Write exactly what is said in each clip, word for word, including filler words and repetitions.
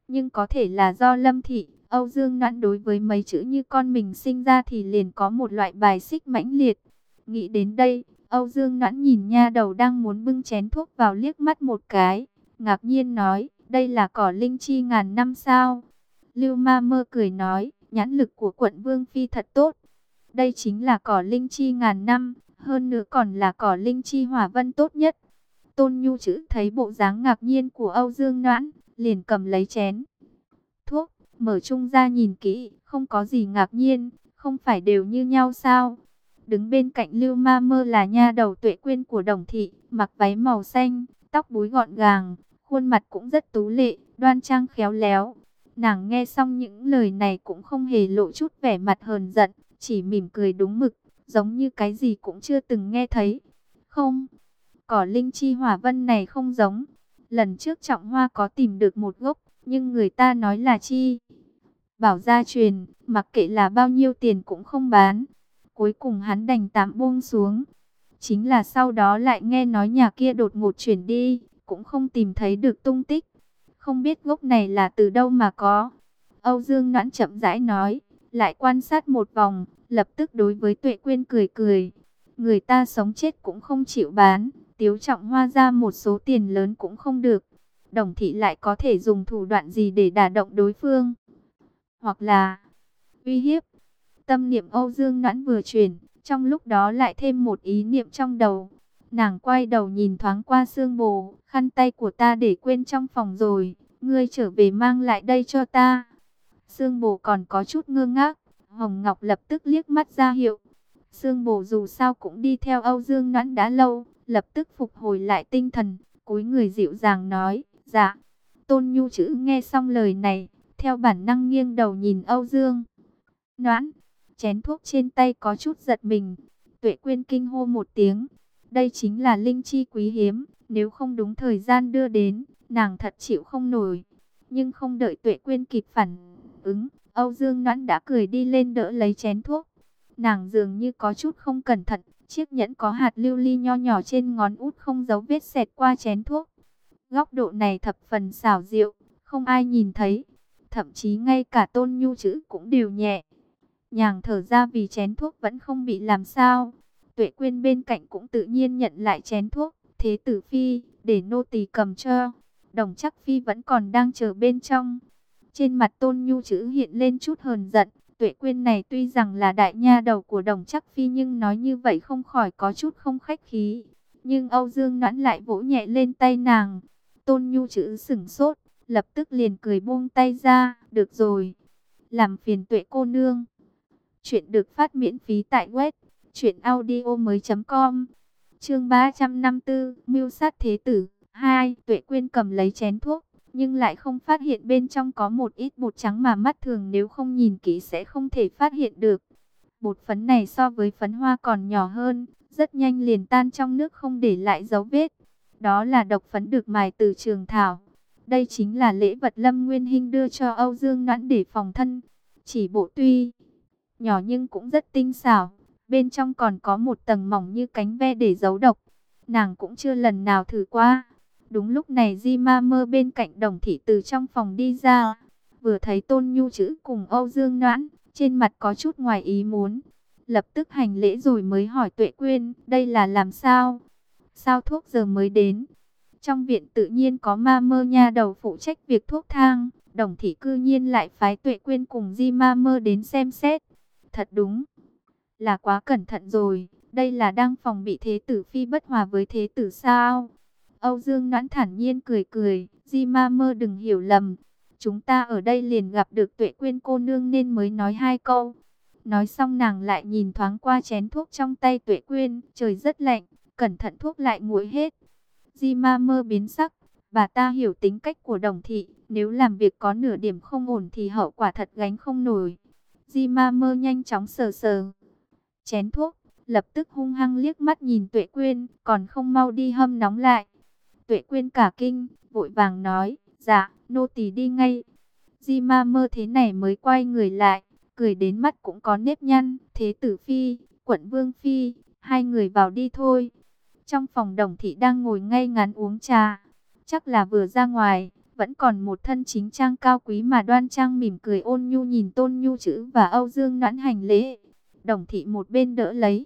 Nhưng có thể là do Lâm Thị, Âu Dương Noãn đối với mấy chữ như con mình sinh ra thì liền có một loại bài xích mãnh liệt. Nghĩ đến đây, Âu Dương Noãn nhìn nha đầu đang muốn bưng chén thuốc vào liếc mắt một cái, ngạc nhiên nói, đây là cỏ linh chi ngàn năm sao? Lưu Ma Mơ cười nói, nhãn lực của quận Vương Phi thật tốt. Đây chính là cỏ linh chi ngàn năm, hơn nữa còn là cỏ linh chi hỏa vân tốt nhất. Tôn Nhu Chữ thấy bộ dáng ngạc nhiên của Âu Dương Noãn, liền cầm lấy chén thuốc, mở chung ra nhìn kỹ, không có gì ngạc nhiên, không phải đều như nhau sao? Đứng bên cạnh Lưu Ma Mơ là nha đầu Tuệ Quyên của Đồng Thị, mặc váy màu xanh, tóc búi gọn gàng, khuôn mặt cũng rất tú lệ, đoan trang khéo léo. Nàng nghe xong những lời này cũng không hề lộ chút vẻ mặt hờn giận, chỉ mỉm cười đúng mực, giống như cái gì cũng chưa từng nghe thấy. Không, cỏ linh chi hỏa vân này không giống. Lần trước Trọng Hoa có tìm được một gốc, nhưng người ta nói là chi bảo gia truyền, mặc kệ là bao nhiêu tiền cũng không bán. Cuối cùng hắn đành tạm buông xuống. Chính là sau đó lại nghe nói nhà kia đột ngột chuyển đi, cũng không tìm thấy được tung tích. Không biết gốc này là từ đâu mà có. Âu Dương Noãn chậm rãi nói, lại quan sát một vòng, lập tức đối với Tuệ Quyên cười cười. Người ta sống chết cũng không chịu bán, Tiếu Trọng Hoa ra một số tiền lớn cũng không được. Đồng Thị lại có thể dùng thủ đoạn gì để đả động đối phương? Hoặc là uy hiếp? Tâm niệm Âu Dương Noãn vừa chuyển, trong lúc đó lại thêm một ý niệm trong đầu. Nàng quay đầu nhìn thoáng qua Sương Bồ, khăn tay của ta để quên trong phòng rồi, ngươi trở về mang lại đây cho ta. Sương Bồ còn có chút ngơ ngác, Hồng Ngọc lập tức liếc mắt ra hiệu. Sương Bồ dù sao cũng đi theo Âu Dương Noãn đã lâu, lập tức phục hồi lại tinh thần, cúi người dịu dàng nói, dạ. Tôn Nhu Chữ nghe xong lời này, theo bản năng nghiêng đầu nhìn Âu Dương Noãn, chén thuốc trên tay có chút giật mình. Tuệ Quyên kinh hô một tiếng, đây chính là linh chi quý hiếm, nếu không đúng thời gian đưa đến, nàng thật chịu không nổi. Nhưng không đợi Tuệ Quyên kịp phản ứng, Âu Dương Noãn đã cười đi lên đỡ lấy chén thuốc. Nàng dường như có chút không cẩn thận, chiếc nhẫn có hạt lưu ly nho nhỏ trên ngón út không dấu vết xẹt qua chén thuốc. Góc độ này thập phần xảo diệu, không ai nhìn thấy. Thậm chí ngay cả Tôn Nhu Chữ cũng đều nhẹ nhàng thở ra vì chén thuốc vẫn không bị làm sao. Tuệ Quyên bên cạnh cũng tự nhiên nhận lại chén thuốc. Thế tử phi, để nô tỳ cầm cho. Đồng Trắc Phi vẫn còn đang chờ bên trong. Trên mặt Tôn Nhu Chữ hiện lên chút hờn giận. Tuệ Quyên này tuy rằng là đại nha đầu của Đồng Trắc Phi nhưng nói như vậy không khỏi có chút không khách khí. Nhưng Âu Dương Noãn lại vỗ nhẹ lên tay nàng. Tôn Nhu Chữ sửng sốt, lập tức liền cười buông tay ra. Được rồi, làm phiền Tuệ cô nương. Chuyện được phát miễn phí tại web truyện audio mới chấm com. Chương ba trăm năm mươi tư, mưu sát thế tử hai. Tuệ Quyên cầm lấy chén thuốc, nhưng lại không phát hiện bên trong có một ít bột trắng mà mắt thường nếu không nhìn kỹ sẽ không thể phát hiện được. Bột phấn này so với phấn hoa còn nhỏ hơn, rất nhanh liền tan trong nước không để lại dấu vết. Đó là độc phấn được mài từ trường thảo. Đây chính là lễ vật Lâm Nguyên Hinh đưa cho Âu Dương Noãn để phòng thân. Chỉ bộ tuy nhỏ nhưng cũng rất tinh xảo. Bên trong còn có một tầng mỏng như cánh ve để giấu độc. Nàng cũng chưa lần nào thử qua. Đúng lúc này Di Ma Mơ bên cạnh Đồng Thị từ trong phòng đi ra. Vừa thấy Tôn Nhu Chữ cùng Âu Dương Noãn, trên mặt có chút ngoài ý muốn. Lập tức hành lễ rồi mới hỏi Tuệ Quyên, đây là làm sao? Sao thuốc giờ mới đến? Trong viện tự nhiên có Ma Mơ nha đầu phụ trách việc thuốc thang. Đồng Thị cư nhiên lại phái Tuệ Quyên cùng Di Ma Mơ đến xem xét. Thật đúng là quá cẩn thận rồi. Đây là đang phòng bị thế tử phi bất hòa với thế tử sao? Âu Dương Noãn thản nhiên cười cười. Di Ma Mơ đừng hiểu lầm. Chúng ta ở đây liền gặp được Tuệ Quyên cô nương nên mới nói hai câu. Nói xong nàng lại nhìn thoáng qua chén thuốc trong tay Tuệ Quyên. Trời rất lạnh, cẩn thận thuốc lại nguội hết. Di Ma Mơ biến sắc. Bà ta hiểu tính cách của Đồng Thị. Nếu làm việc có nửa điểm không ổn thì hậu quả thật gánh không nổi. Di Ma Mơ nhanh chóng sờ sờ chén thuốc, lập tức hung hăng liếc mắt nhìn Tuệ Quyên, còn không mau đi hâm nóng lại. Tuệ Quyên cả kinh, vội vàng nói, dạ, nô tỳ đi ngay. Di Ma Mơ thế này mới quay người lại, cười đến mắt cũng có nếp nhăn. Thế tử phi, quận vương phi, hai người vào đi thôi. Trong phòng Đồng Thị đang ngồi ngay ngắn uống trà, chắc là vừa ra ngoài, vẫn còn một thân chính trang cao quý mà đoan trang mỉm cười ôn nhu nhìn Tôn Nhu Trữ và Âu Dương Noãn hành lễ. Đồng thị một bên đỡ lấy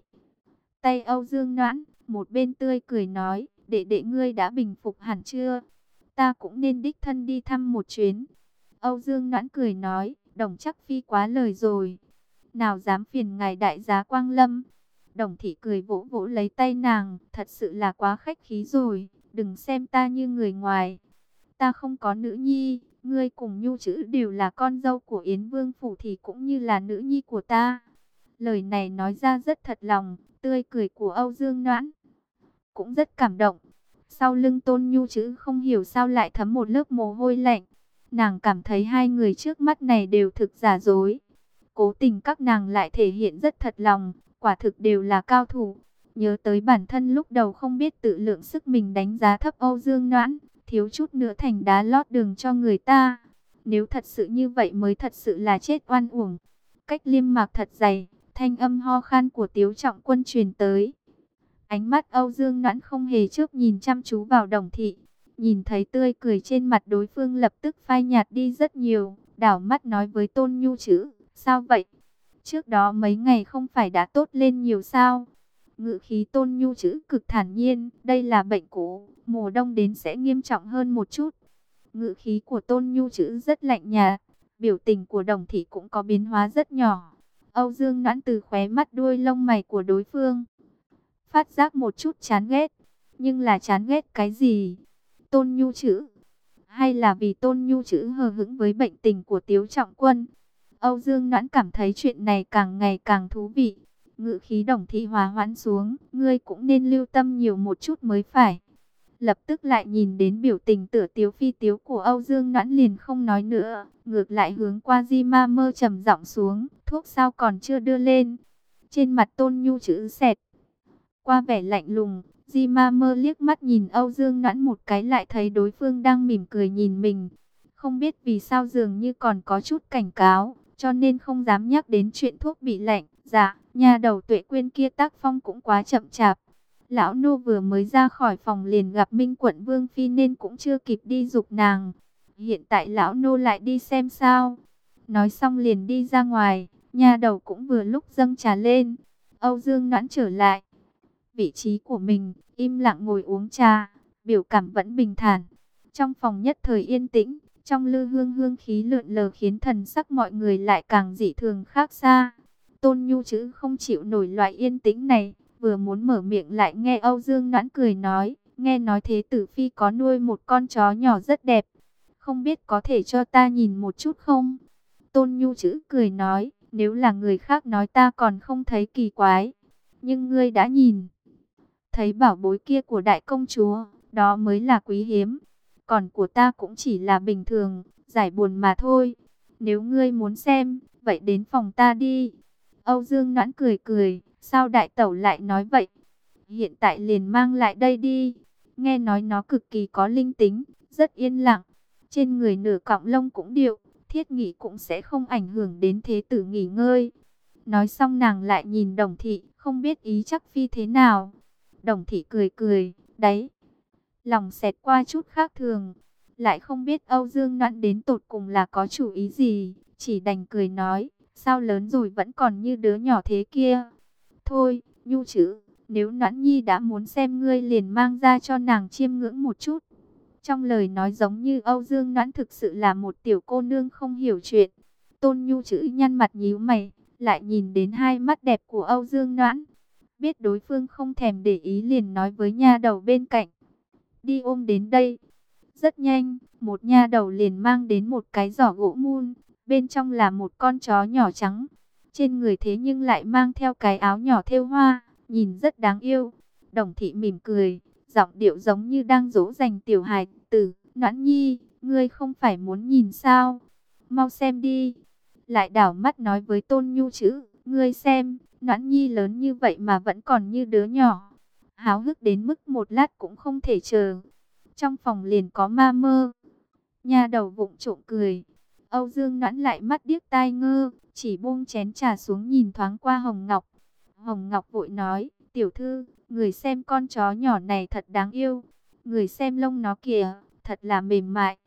tay Âu Dương Noãn, một bên tươi cười nói, đệ đệ ngươi đã bình phục hẳn chưa? Ta cũng nên đích thân đi thăm một chuyến. Âu Dương Noãn cười nói, Đồng chắc phi quá lời rồi. Nào dám phiền ngài đại giá quang lâm. Đồng thị cười vỗ vỗ lấy tay nàng, thật sự là quá khách khí rồi, đừng xem ta như người ngoài. Ta không có nữ nhi, ngươi cùng Nhu Trữ đều là con dâu của Yến Vương Phủ thì cũng như là nữ nhi của ta. Lời này nói ra rất thật lòng, tươi cười của Âu Dương Noãn cũng rất cảm động. Sau lưng Tôn Nhu Trữ không hiểu sao lại thấm một lớp mồ hôi lạnh. Nàng cảm thấy hai người trước mắt này đều thực giả dối. Cố tình các nàng lại thể hiện rất thật lòng, quả thực đều là cao thủ. Nhớ tới bản thân lúc đầu không biết tự lượng sức mình đánh giá thấp Âu Dương Noãn, thiếu chút nữa thành đá lót đường cho người ta. Nếu thật sự như vậy mới thật sự là chết oan uổng. Cách liêm mạc thật dày, thanh âm ho khan của Tiếu Trọng Quân truyền tới. Ánh mắt Âu Dương Noãn không hề chớp nhìn chăm chú vào Đồng thị. Nhìn thấy tươi cười trên mặt đối phương lập tức phai nhạt đi rất nhiều. Đảo mắt nói với Tôn Nhu Trữ, sao vậy? Trước đó mấy ngày không phải đã tốt lên nhiều sao? Ngữ khí Tôn Nhu Trữ cực thản nhiên, đây là bệnh cũ, mùa đông đến sẽ nghiêm trọng hơn một chút. Ngữ khí của Tôn Nhu Trữ rất lạnh nhạt, biểu tình của Đồng thị cũng có biến hóa rất nhỏ. Âu Dương Noãn từ khóe mắt đuôi lông mày của đối phương phát giác một chút chán ghét, nhưng là chán ghét cái gì? Tôn Nhu Trữ, hay là vì Tôn Nhu Trữ hờ hững với bệnh tình của Tiếu Trọng Quân? Âu Dương Noãn cảm thấy chuyện này càng ngày càng thú vị. Ngữ khí Đồng thị hòa hoãn xuống, ngươi cũng nên lưu tâm nhiều một chút mới phải. Lập tức lại nhìn đến biểu tình tựa tiếu phi tiếu của Âu Dương Noãn liền không nói nữa, ngược lại hướng qua Di Ma Mơ trầm giọng xuống, thuốc sao còn chưa đưa lên? Trên mặt Tôn Nhu Trữ xẹt qua vẻ lạnh lùng, Di Ma Mơ liếc mắt nhìn Âu Dương Noãn một cái lại thấy đối phương đang mỉm cười nhìn mình. Không biết vì sao dường như còn có chút cảnh cáo, cho nên không dám nhắc đến chuyện thuốc bị lạnh. Dạ, nhà đầu Tuệ Quyên kia tác phong cũng quá chậm chạp. Lão nô vừa mới ra khỏi phòng liền gặp Minh Quận Vương Phi nên cũng chưa kịp đi giục nàng. Hiện tại lão nô lại đi xem sao. Nói xong liền đi ra ngoài, nhà đầu cũng vừa lúc dâng trà lên. Âu Dương Noãn trở lại vị trí của mình, im lặng ngồi uống trà, biểu cảm vẫn bình thản. Trong phòng nhất thời yên tĩnh, trong lư hương hương khí lượn lờ khiến thần sắc mọi người lại càng dị thường khác xa. Tôn Nhu Trữ không chịu nổi loại yên tĩnh này, vừa muốn mở miệng lại nghe Âu Dương Noãn cười nói, nghe nói Thế Tử Phi có nuôi một con chó nhỏ rất đẹp, không biết có thể cho ta nhìn một chút không? Tôn Nhu Trữ cười nói, nếu là người khác nói ta còn không thấy kỳ quái, nhưng ngươi đã nhìn thấy bảo bối kia của đại công chúa, đó mới là quý hiếm. Còn của ta cũng chỉ là bình thường, giải buồn mà thôi. Nếu ngươi muốn xem, vậy đến phòng ta đi. Âu Dương Noãn cười cười, sao đại tẩu lại nói vậy? Hiện tại liền mang lại đây đi. Nghe nói nó cực kỳ có linh tính, rất yên lặng. Trên người nửa cọng lông cũng điệu, thiết nghỉ cũng sẽ không ảnh hưởng đến thế tử nghỉ ngơi. Nói xong nàng lại nhìn Đồng thị, không biết ý chắc phi thế nào. Đồng thị cười cười, đấy, lòng xẹt qua chút khác thường, lại không biết Âu Dương Noãn đến tột cùng là có chủ ý gì, chỉ đành cười nói, sao lớn rồi vẫn còn như đứa nhỏ thế kia. Thôi, Nhu Trữ, nếu Noãn Nhi đã muốn xem ngươi liền mang ra cho nàng chiêm ngưỡng một chút. Trong lời nói giống như Âu Dương Noãn thực sự là một tiểu cô nương không hiểu chuyện. Tôn Nhu Trữ nhăn mặt nhíu mày, lại nhìn đến hai mắt đẹp của Âu Dương Noãn. Biết đối phương không thèm để ý liền nói với nha đầu bên cạnh, đi ôm đến đây. Rất nhanh, một nha đầu liền mang đến một cái giỏ gỗ mun, bên trong là một con chó nhỏ trắng. Trên người thế nhưng lại mang theo cái áo nhỏ thêu hoa, nhìn rất đáng yêu. Đồng thị mỉm cười, giọng điệu giống như đang dỗ dành tiểu hài tử. Noãn Nhi, ngươi không phải muốn nhìn sao? Mau xem đi. Lại đảo mắt nói với Tôn Nhu Trữ, ngươi xem, Noãn Nhi lớn như vậy mà vẫn còn như đứa nhỏ. Háo hức đến mức một lát cũng không thể chờ. Trong phòng liền có Ma Mơ. Nha đầu vụng trộm cười. Âu Dương Noãn lại mắt điếc tai ngơ, chỉ buông chén trà xuống nhìn thoáng qua Hồng Ngọc. Hồng Ngọc vội nói, tiểu thư, người xem con chó nhỏ này thật đáng yêu. Người xem lông nó kìa, thật là mềm mại.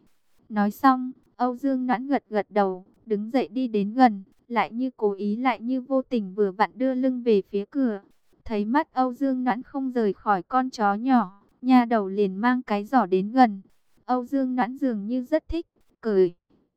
Nói xong, Âu Dương Noãn gật gật đầu, đứng dậy đi đến gần, lại như cố ý lại như vô tình vừa vặn đưa lưng về phía cửa. Thấy mắt Âu Dương Noãn không rời khỏi con chó nhỏ, nha đầu liền mang cái giỏ đến gần. Âu Dương Noãn dường như rất thích, cởi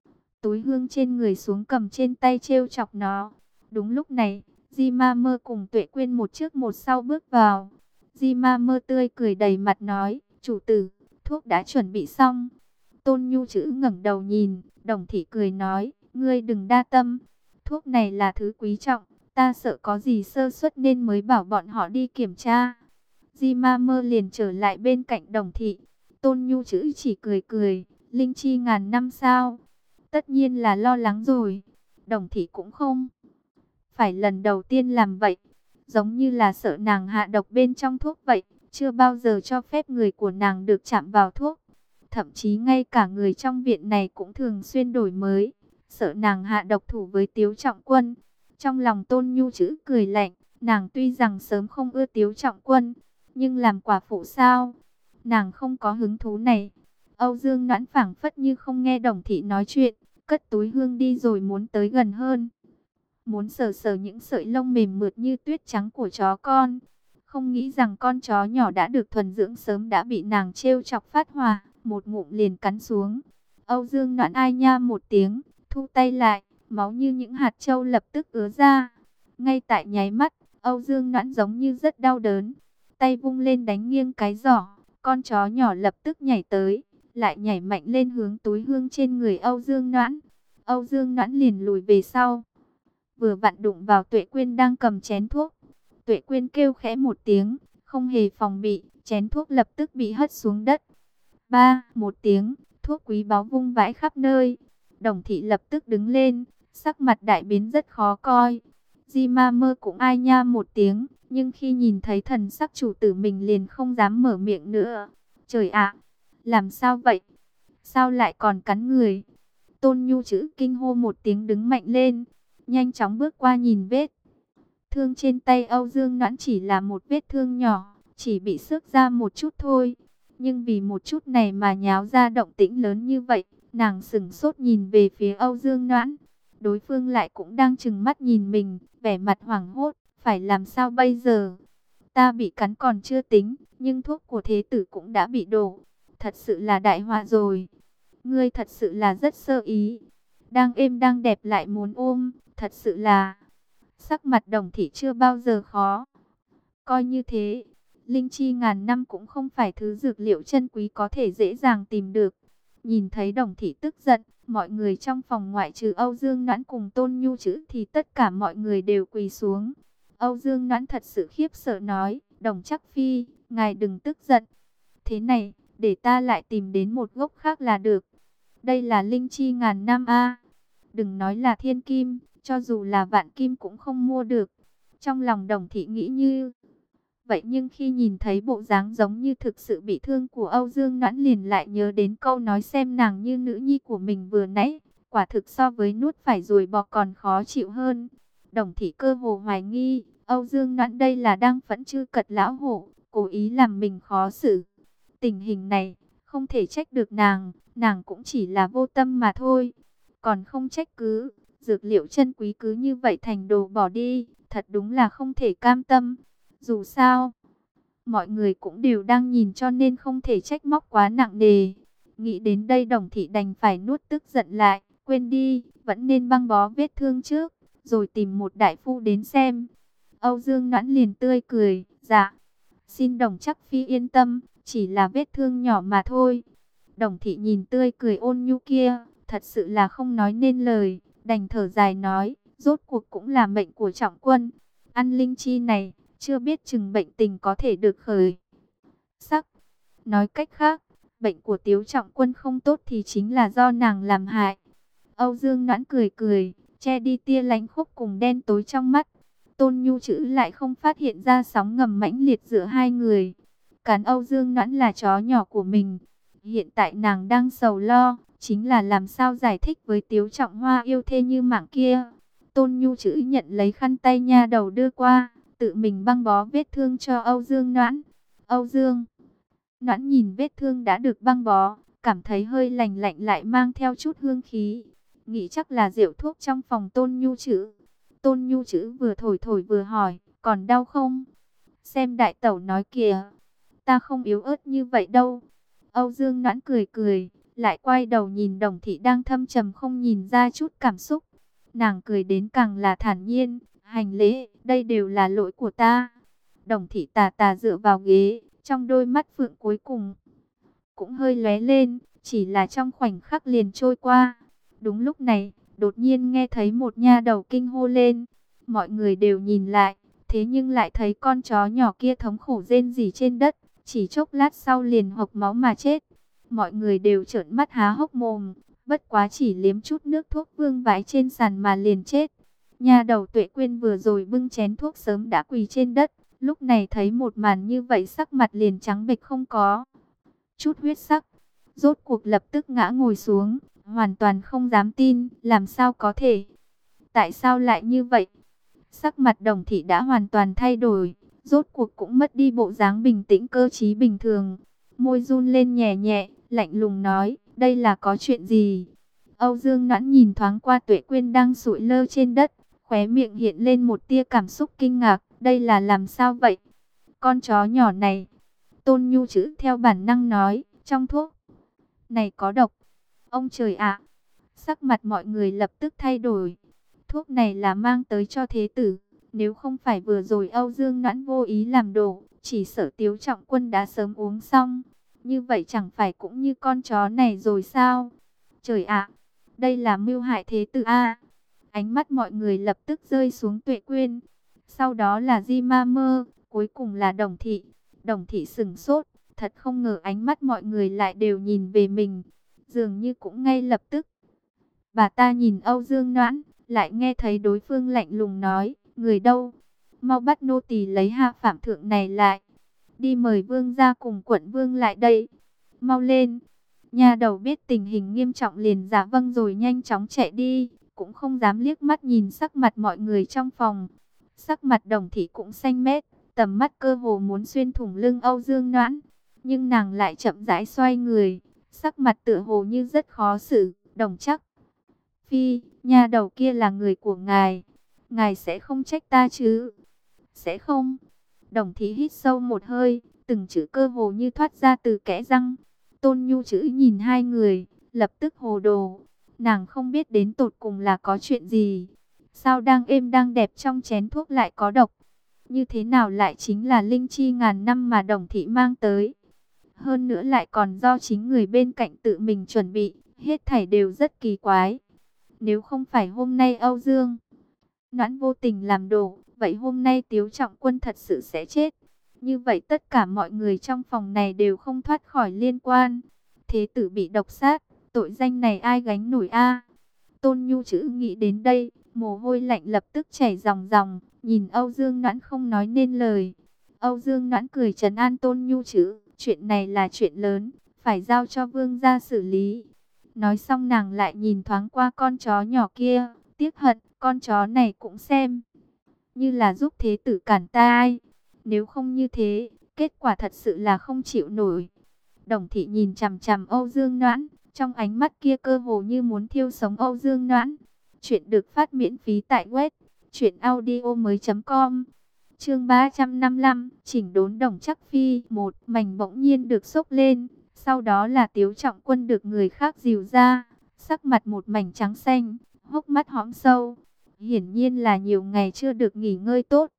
túi hương trên người xuống cầm trên tay trêu chọc nó. Đúng lúc này, Di Ma Mơ cùng Tuệ Quyên một trước một sau bước vào. Di Ma Mơ tươi cười đầy mặt nói, chủ tử, thuốc đã chuẩn bị xong. Tôn Nhu Chữ ngẩng đầu nhìn, Đồng Thị cười nói, ngươi đừng đa tâm, thuốc này là thứ quý trọng, ta sợ có gì sơ suất nên mới bảo bọn họ đi kiểm tra. Di Ma Mơ liền trở lại bên cạnh Đồng Thị. Tôn Nhu Chữ chỉ cười cười, linh chi ngàn năm sao? Tất nhiên là lo lắng rồi. Đồng Thị cũng không phải lần đầu tiên làm vậy, giống như là sợ nàng hạ độc bên trong thuốc vậy, chưa bao giờ cho phép người của nàng được chạm vào thuốc. Thậm chí ngay cả người trong viện này cũng thường xuyên đổi mới, sợ nàng hạ độc thủ với Tiếu Trọng Quân. Trong lòng Tôn Nhu Chữ cười lạnh, nàng tuy rằng sớm không ưa Tiếu Trọng Quân, nhưng làm quả phụ sao? Nàng không có hứng thú này. Âu Dương Noãn phảng phất như không nghe Đồng Thị nói chuyện, cất túi hương đi rồi muốn tới gần hơn. Muốn sờ sờ những sợi lông mềm mượt như tuyết trắng của chó con. Không nghĩ rằng con chó nhỏ đã được thuần dưỡng sớm đã bị nàng trêu chọc phát hỏa, một ngụm liền cắn xuống. Âu Dương Noãn ai nha một tiếng, thu tay lại, máu như những hạt châu lập tức ứa ra. Ngay tại nháy mắt, Âu Dương Noãn giống như rất đau đớn, tay vung lên đánh nghiêng cái giỏ, con chó nhỏ lập tức nhảy tới, lại nhảy mạnh lên hướng túi hương trên người Âu Dương Noãn. Âu Dương Noãn liền lùi về sau, vừa vặn đụng vào Tuệ Quyên đang cầm chén thuốc. Tuệ Quyên kêu khẽ một tiếng, không hề phòng bị, chén thuốc lập tức bị hất xuống đất. Ba, một tiếng, thuốc quý báu vung vãi khắp nơi. Đồng Thị lập tức đứng lên, sắc mặt đại biến rất khó coi. Di Ma Mơ cũng ai nha một tiếng, nhưng khi nhìn thấy thần sắc chủ tử mình liền không dám mở miệng nữa. Trời ạ, làm sao vậy? Sao lại còn cắn người? Tôn Nhu Chữ kinh hô một tiếng đứng mạnh lên, nhanh chóng bước qua nhìn vết thương trên tay Âu Dương Noãn chỉ là một vết thương nhỏ, chỉ bị xước ra một chút thôi. Nhưng vì một chút này mà nháo ra động tĩnh lớn như vậy, nàng sững sốt nhìn về phía Âu Dương Noãn. Đối phương lại cũng đang trừng mắt nhìn mình, vẻ mặt hoảng hốt, phải làm sao bây giờ? Ta bị cắn còn chưa tính, nhưng thuốc của thế tử cũng đã bị đổ. Thật sự là đại họa rồi. Ngươi thật sự là rất sơ ý. Đang êm đang đẹp lại muốn ôm, thật sự là... Sắc mặt Đồng Thị chưa bao giờ khó coi như thế. Linh chi ngàn năm cũng không phải thứ dược liệu chân quý có thể dễ dàng tìm được. Nhìn thấy Đồng Thị tức giận, mọi người trong phòng ngoại trừ Âu Dương Noãn cùng Tôn Nhu Chữ thì tất cả mọi người đều quỳ xuống. Âu Dương Noãn thật sự khiếp sợ nói, Đồng Chắc Phi, ngài đừng tức giận. Thế này, để ta lại tìm đến một gốc khác là được. Đây là linh chi ngàn năm a, đừng nói là thiên kim, cho dù là vạn kim cũng không mua được. Trong lòng Đồng Thị nghĩ như vậy, nhưng khi nhìn thấy bộ dáng giống như thực sự bị thương của Âu Dương Noãn liền lại nhớ đến câu nói xem nàng như nữ nhi của mình vừa nãy. Quả thực so với nuốt phải rồi bỏ còn khó chịu hơn. Đồng Thị cơ hồ hoài nghi, Âu Dương Noãn đây là đang phẫn chư cật lão hổ, cố ý làm mình khó xử. Tình hình này, không thể trách được nàng, nàng cũng chỉ là vô tâm mà thôi. Còn không trách cứ, dược liệu chân quý cứ như vậy thành đồ bỏ đi, thật đúng là không thể cam tâm. Dù sao, mọi người cũng đều đang nhìn cho nên không thể trách móc quá nặng nề. Nghĩ đến đây Đồng Thị đành phải nuốt tức giận lại, quên đi, vẫn nên băng bó vết thương trước, rồi tìm một đại phu đến xem. Âu Dương Noãn liền tươi cười, dạ, xin Đồng Chắc Phi yên tâm, chỉ là vết thương nhỏ mà thôi. Đồng Thị nhìn tươi cười ôn nhu kia, thật sự là không nói nên lời, đành thở dài nói, rốt cuộc cũng là mệnh của Trọng Quân. Ăn linh chi này, chưa biết chừng bệnh tình có thể được khởi sắc. Nói cách khác, bệnh của Tiếu Trọng Quân không tốt thì chính là do nàng làm hại. Âu Dương Noãn cười cười, che đi tia lánh khúc cùng đen tối trong mắt. Tôn Nhu Chữ lại không phát hiện ra sóng ngầm mãnh liệt giữa hai người. Cắn Âu Dương Noãn là chó nhỏ của mình. Hiện tại nàng đang sầu lo, chính là làm sao giải thích với Tiếu Trọng Hoa yêu thê như mạng kia. Tôn Nhu Chữ nhận lấy khăn tay nha đầu đưa qua, tự mình băng bó vết thương cho Âu Dương Noãn. Âu Dương Noãn nhìn vết thương đã được băng bó, cảm thấy hơi lành lạnh lại mang theo chút hương khí. Nghĩ chắc là rượu thuốc trong phòng Tôn Nhu Chữ. Tôn Nhu Chữ vừa thổi thổi vừa hỏi, còn đau không? Xem đại tẩu nói kìa, ta không yếu ớt như vậy đâu. Âu Dương Noãn cười cười, lại quay đầu nhìn Đồng Thị đang thâm trầm không nhìn ra chút cảm xúc. Nàng cười đến càng là thản nhiên, hành lễ, đây đều là lỗi của ta. Đồng Thị tà tà dựa vào ghế, trong đôi mắt phượng cuối cùng cũng hơi lóe lên, chỉ là trong khoảnh khắc liền trôi qua. Đúng lúc này, đột nhiên nghe thấy một nha đầu kinh hô lên. Mọi người đều nhìn lại, thế nhưng lại thấy con chó nhỏ kia thống khổ rên rỉ trên đất, chỉ chốc lát sau liền hộc máu mà chết. Mọi người đều trợn mắt há hốc mồm, bất quá chỉ liếm chút nước thuốc vương vãi trên sàn mà liền chết. Nha đầu Tuệ Quyên vừa rồi bưng chén thuốc sớm đã quỳ trên đất, lúc này thấy một màn như vậy sắc mặt liền trắng bệch không có chút huyết sắc. Rốt cuộc lập tức ngã ngồi xuống, hoàn toàn không dám tin, làm sao có thể? Tại sao lại như vậy? Sắc mặt Đồng Thị đã hoàn toàn thay đổi, rốt cuộc cũng mất đi bộ dáng bình tĩnh cơ trí bình thường. Môi run lên nhẹ nhẹ, lạnh lùng nói, đây là có chuyện gì? Âu Dương Noãn nhìn thoáng qua Tuệ Quyên đang sụi lơ trên đất, khóe miệng hiện lên một tia cảm xúc kinh ngạc, đây là làm sao vậy? Con chó nhỏ này, Tôn Nhu Chữ theo bản năng nói, trong thuốc này có độc. Ông trời ạ! Sắc mặt mọi người lập tức thay đổi. Thuốc này là mang tới cho thế tử. Nếu không phải vừa rồi Âu Dương Noãn vô ý làm đổ, chỉ sợ Tiếu Trọng Quân đã sớm uống xong. Như vậy chẳng phải cũng như con chó này rồi sao? Trời ạ! Đây là mưu hại thế tử a! Ánh mắt mọi người lập tức rơi xuống Tuệ Quyên. Sau đó là Di Ma Mơ, cuối cùng là Đồng Thị. Đồng Thị sững sốt, thật không ngờ ánh mắt mọi người lại đều nhìn về mình. Dường như cũng ngay lập tức. Bà ta nhìn Âu Dương Noãn, lại nghe thấy đối phương lạnh lùng nói, người đâu? Mau bắt nô tỳ lấy hạ phạm thượng này lại. Đi mời vương gia cùng quận vương lại đây. Mau lên. Nhà đầu biết tình hình nghiêm trọng liền giả vâng rồi nhanh chóng chạy đi, cũng không dám liếc mắt nhìn sắc mặt mọi người trong phòng. Sắc mặt Đồng Thị cũng xanh mét, tầm mắt cơ hồ muốn xuyên thủng lưng Âu Dương Noãn. Nhưng nàng lại chậm rãi xoay người, sắc mặt tựa hồ như rất khó xử. Đồng Trắc Phi, nhà đầu kia là người của ngài, ngài sẽ không trách ta chứ? Sẽ không. Đồng Thị hít sâu một hơi, từng chữ cơ hồ như thoát ra từ kẽ răng. Tôn Nhu Chữ nhìn hai người, lập tức hồ đồ. Nàng không biết đến tột cùng là có chuyện gì. Sao đang êm đang đẹp trong chén thuốc lại có độc? Như thế nào lại chính là linh chi ngàn năm mà Đồng Thị mang tới? Hơn nữa lại còn do chính người bên cạnh tự mình chuẩn bị, hết thảy đều rất kỳ quái. Nếu không phải hôm nay Âu Dương Noãn vô tình làm đổ, vậy hôm nay Tiếu Trọng Quân thật sự sẽ chết. Như vậy tất cả mọi người trong phòng này đều không thoát khỏi liên quan. Thế tử bị độc sát, tội danh này ai gánh nổi a? Tôn Nhu Chữ nghĩ đến đây, mồ hôi lạnh lập tức chảy ròng ròng, nhìn Âu Dương Noãn không nói nên lời. Âu Dương Noãn cười trấn an Tôn Nhu Chữ, chuyện này là chuyện lớn, phải giao cho vương gia xử lý. Nói xong nàng lại nhìn thoáng qua con chó nhỏ kia, tiếc hận, con chó này cũng xem như là giúp thế tử cản tai. Nếu không như thế, kết quả thật sự là không chịu nổi. Đồng Thị nhìn chằm chằm Âu Dương Noãn, trong ánh mắt kia cơ hồ như muốn thiêu sống Âu Dương Noãn. Chuyện được phát miễn phí tại web truyện audio mới chấm com. Chương ba trăm năm mươi lăm, chỉnh đốn Đồng Trắc Phi. Một mảnh bỗng nhiên được xốc lên, sau đó là Tiếu Trọng Quân được người khác dìu ra, sắc mặt một mảnh trắng xanh, hốc mắt hõm sâu, hiển nhiên là nhiều ngày chưa được nghỉ ngơi tốt.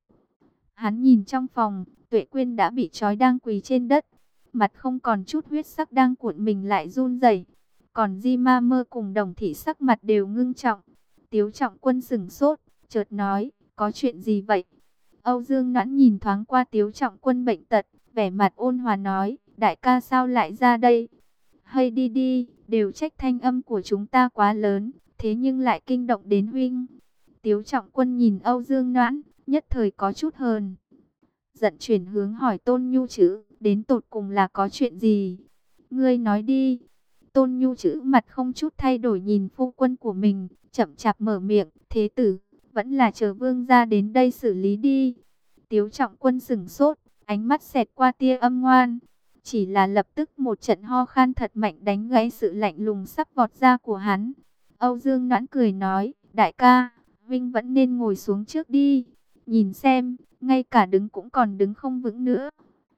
Hắn nhìn trong phòng, Tuệ Quyên đã bị trói đang quỳ trên đất, mặt không còn chút huyết sắc đang cuộn mình lại run rẩy. Còn Di Ma Mơ cùng Đồng Thị sắc mặt đều ngưng trọng. Tiếu Trọng Quân sững sốt, chợt nói, có chuyện gì vậy? Âu Dương Noãn nhìn thoáng qua Tiếu Trọng Quân bệnh tật, vẻ mặt ôn hòa nói, đại ca sao lại ra đây? Hay đi đi, đều trách thanh âm của chúng ta quá lớn, thế nhưng lại kinh động đến huynh. Tiếu Trọng Quân nhìn Âu Dương Noãn, nhất thời có chút hờn giận, chuyển hướng hỏi Tôn Nhu Chữ, đến tột cùng là có chuyện gì? Ngươi nói đi. Tôn Nhu Chữ mặt không chút thay đổi nhìn phu quân của mình, chậm chạp mở miệng, thế tử, vẫn là chờ vương gia đến đây xử lý đi. Tiếu Trọng Quân sững sốt, ánh mắt xẹt qua tia âm ngoan. Chỉ là lập tức một trận ho khan thật mạnh đánh gãy sự lạnh lùng sắp vọt ra của hắn. Âu Dương Noãn cười nói, đại ca, Vinh vẫn nên ngồi xuống trước đi. Nhìn xem, ngay cả đứng cũng còn đứng không vững nữa.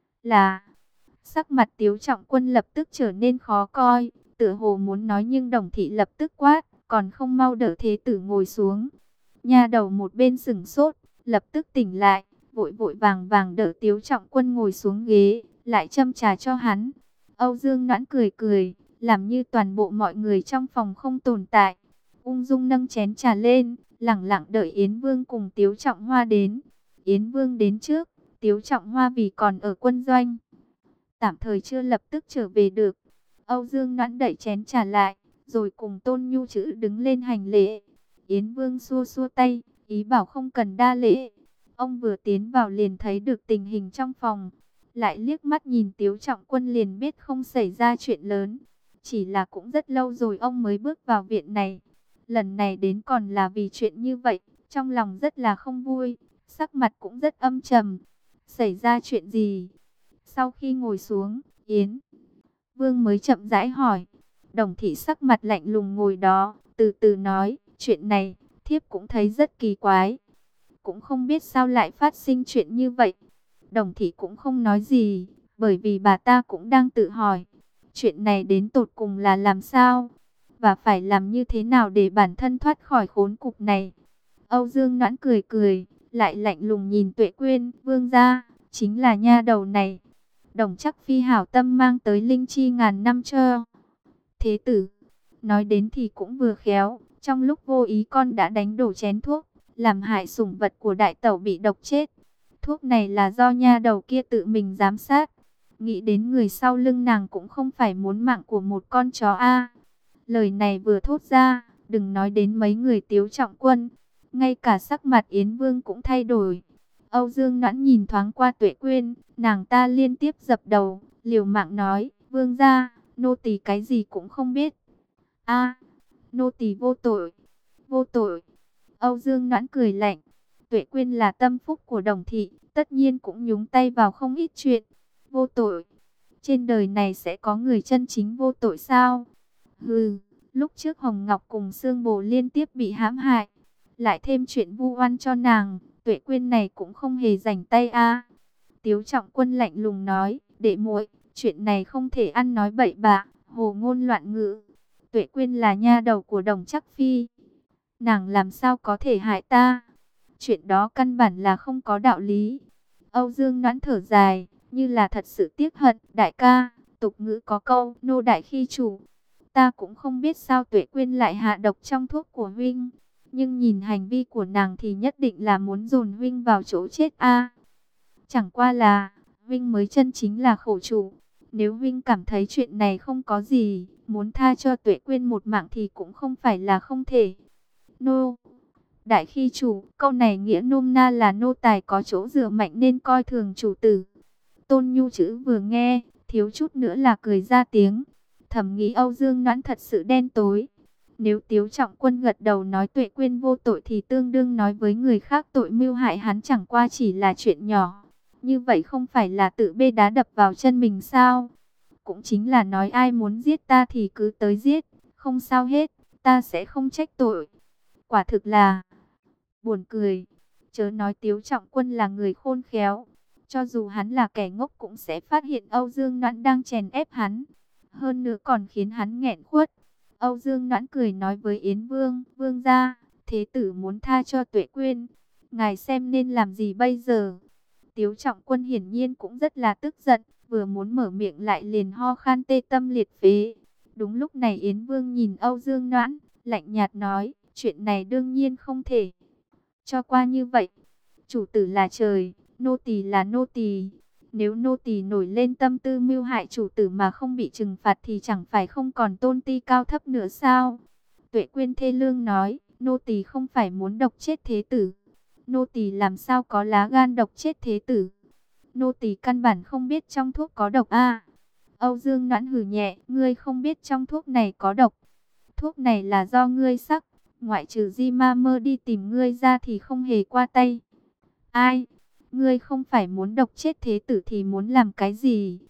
Là, sắc mặt Tiếu Trọng Quân lập tức trở nên khó coi, tựa hồ muốn nói nhưng Đồng Thị lập tức quát, còn không mau đỡ thế tử ngồi xuống. Nha đầu một bên sững sốt, lập tức tỉnh lại, vội vội vàng vàng đỡ Tiếu Trọng Quân ngồi xuống ghế, lại châm trà cho hắn. Âu Dương Noãn cười cười, làm như toàn bộ mọi người trong phòng không tồn tại. Ung dung nâng chén trà lên, lẳng lặng đợi Yến Vương cùng Tiếu Trọng Hoa đến. Yến Vương đến trước, Tiếu Trọng Hoa vì còn ở quân doanh, tạm thời chưa lập tức trở về được. Âu Dương Noãn đẩy chén trà lại, rồi cùng Tôn Nhu Chữ đứng lên hành lễ. Yến Vương xua xua tay, ý bảo không cần đa lễ. Ông vừa tiến vào liền thấy được tình hình trong phòng, lại liếc mắt nhìn Tiếu Trọng Quân liền biết không xảy ra chuyện lớn. Chỉ là cũng rất lâu rồi ông mới bước vào viện này, lần này đến còn là vì chuyện như vậy, trong lòng rất là không vui, sắc mặt cũng rất âm trầm. Xảy ra chuyện gì? Sau khi ngồi xuống, Yến Vương mới chậm rãi hỏi. Đồng Thị sắc mặt lạnh lùng ngồi đó, từ từ nói, chuyện này, thiếp cũng thấy rất kỳ quái. Cũng không biết sao lại phát sinh chuyện như vậy. Đồng Thị cũng không nói gì, bởi vì bà ta cũng đang tự hỏi, chuyện này đến tột cùng là làm sao, và phải làm như thế nào để bản thân thoát khỏi khốn cục này. Âu Dương Noãn cười cười, lại lạnh lùng nhìn Tuệ Quyên, vương gia, chính là nha đầu này. Đồng Chắc Phi hảo tâm mang tới linh chi ngàn năm cho thế tử. Nói đến thì cũng vừa khéo, trong lúc vô ý con đã đánh đổ chén thuốc, làm hại sủng vật của đại tẩu bị độc chết. Thuốc này là do nha đầu kia tự mình giám sát. Nghĩ đến người sau lưng nàng cũng không phải muốn mạng của một con chó a. Lời này vừa thốt ra, đừng nói đến mấy người Tiếu Trọng Quân, ngay cả sắc mặt Yến Vương cũng thay đổi. Âu Dương Noãn nhìn thoáng qua Tuệ Quyên, nàng ta liên tiếp dập đầu, liều mạng nói, vương gia, nô tỳ cái gì cũng không biết. A, nô tỳ vô tội, vô tội. Âu Dương Noãn cười lạnh, Tuệ Quyên là tâm phúc của Đồng Thị, tất nhiên cũng nhúng tay vào không ít chuyện. Vô tội? Trên đời này sẽ có người chân chính vô tội sao? Hừ, lúc trước Hồng Ngọc cùng Sương Bồ liên tiếp bị hãm hại, lại thêm chuyện vu oan cho nàng, Tuệ Quyên này cũng không hề rảnh tay a. Tiếu Trọng Quân lạnh lùng nói, đệ muội, chuyện này không thể ăn nói bậy bạ, hồ ngôn loạn ngữ. Tuệ Quyên là nha đầu của Đồng Chắc Phi, nàng làm sao có thể hại ta? Chuyện đó căn bản là không có đạo lý. Âu Dương Noãn thở dài, như là thật sự tiếc hận. Đại ca, tục ngữ có câu, nô đại khi chủ. Ta cũng không biết sao Tuệ Quyên lại hạ độc trong thuốc của huynh, nhưng nhìn hành vi của nàng thì nhất định là muốn dồn huynh vào chỗ chết a. Chẳng qua là, huynh mới chân chính là khổ chủ. Nếu huynh cảm thấy chuyện này không có gì, muốn tha cho Tuệ Quyên một mạng thì cũng không phải là không thể. Nô đại khi chủ, câu này nghĩa nôm na là nô tài có chỗ dựa mạnh nên coi thường chủ tử. Tôn Nhu Chữ vừa nghe, thiếu chút nữa là cười ra tiếng, thầm nghĩ Âu Dương Noãn thật sự đen tối. Nếu Tiếu Trọng Quân gật đầu nói Tuệ Quyên vô tội thì tương đương nói với người khác tội mưu hại hắn chẳng qua chỉ là chuyện nhỏ. Như vậy không phải là tự bê đá đập vào chân mình sao? Cũng chính là nói ai muốn giết ta thì cứ tới giết, không sao hết, ta sẽ không trách tội. Quả thực là buồn cười. Chớ nói Tiếu Trọng Quân là người khôn khéo, cho dù hắn là kẻ ngốc cũng sẽ phát hiện Âu Dương Noãn đang chèn ép hắn, hơn nữa còn khiến hắn nghẹn khuất. Âu Dương Noãn cười nói với Yến Vương, vương gia, thế tử muốn tha cho Tuệ Quyên, ngài xem nên làm gì bây giờ? Tiếu Trọng Quân hiển nhiên cũng rất là tức giận, vừa muốn mở miệng lại liền ho khan tê tâm liệt phế. Đúng lúc này Yến Vương nhìn Âu Dương Noãn, lạnh nhạt nói, chuyện này đương nhiên không thể cho qua như vậy. Chủ tử là trời, nô tỳ là nô tỳ. Nếu nô tỳ nổi lên tâm tư mưu hại chủ tử mà không bị trừng phạt thì chẳng phải không còn tôn ti cao thấp nữa sao? Tuệ Quyên thê lương nói, nô tỳ không phải muốn độc chết thế tử. Nô tỳ làm sao có lá gan độc chết thế tử? Nô tỳ căn bản không biết trong thuốc có độc a. Âu Dương Noãn hừ nhẹ, ngươi không biết trong thuốc này có độc. Thuốc này là do ngươi sắc, ngoại trừ Di Ma Mơ đi tìm ngươi ra thì không hề qua tay. Ai? Ngươi không phải muốn độc chết thế tử thì muốn làm cái gì?